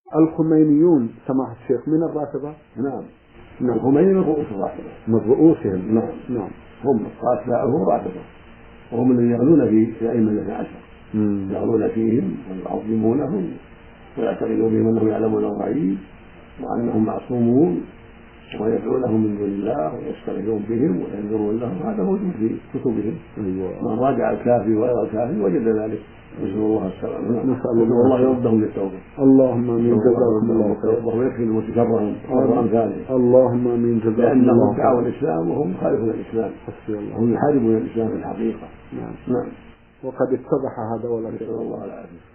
الخمينيون سماحة الشيخ من الرافضة؟ نعم. نعم. الخميني من رؤوس الرافضة. من رؤوسهم. نعم. نعم. هم أتباعهم رافضة، وهم الذين يغلون في أئمة الاثنى عشر، يغلون فيهم ويعظمونهم ويعتقدون بهم أنهم يعلمون الغيب وأنهم معصومون ويدعونهم من دون الله ويستغيثون بهم وينذرون لهم. هذا موجود في كتبهم. من راجع الكافي وغير الكافي وجد ذلك. نسأل الله السلامة. نسأل الله يردهم للتوبة. اللهم آمين. جزاكم الله خير. ويكفي المتشرهم وأمثالهم. اللهم آمين. جزاكم الله خير. لأنهم دعوا الإسلام وهم خالفون الإسلام. هم يحاربون الإسلام في الحقيقة. نعم. نعم. وقد اتضح هذا ولا نسأل الله العافية.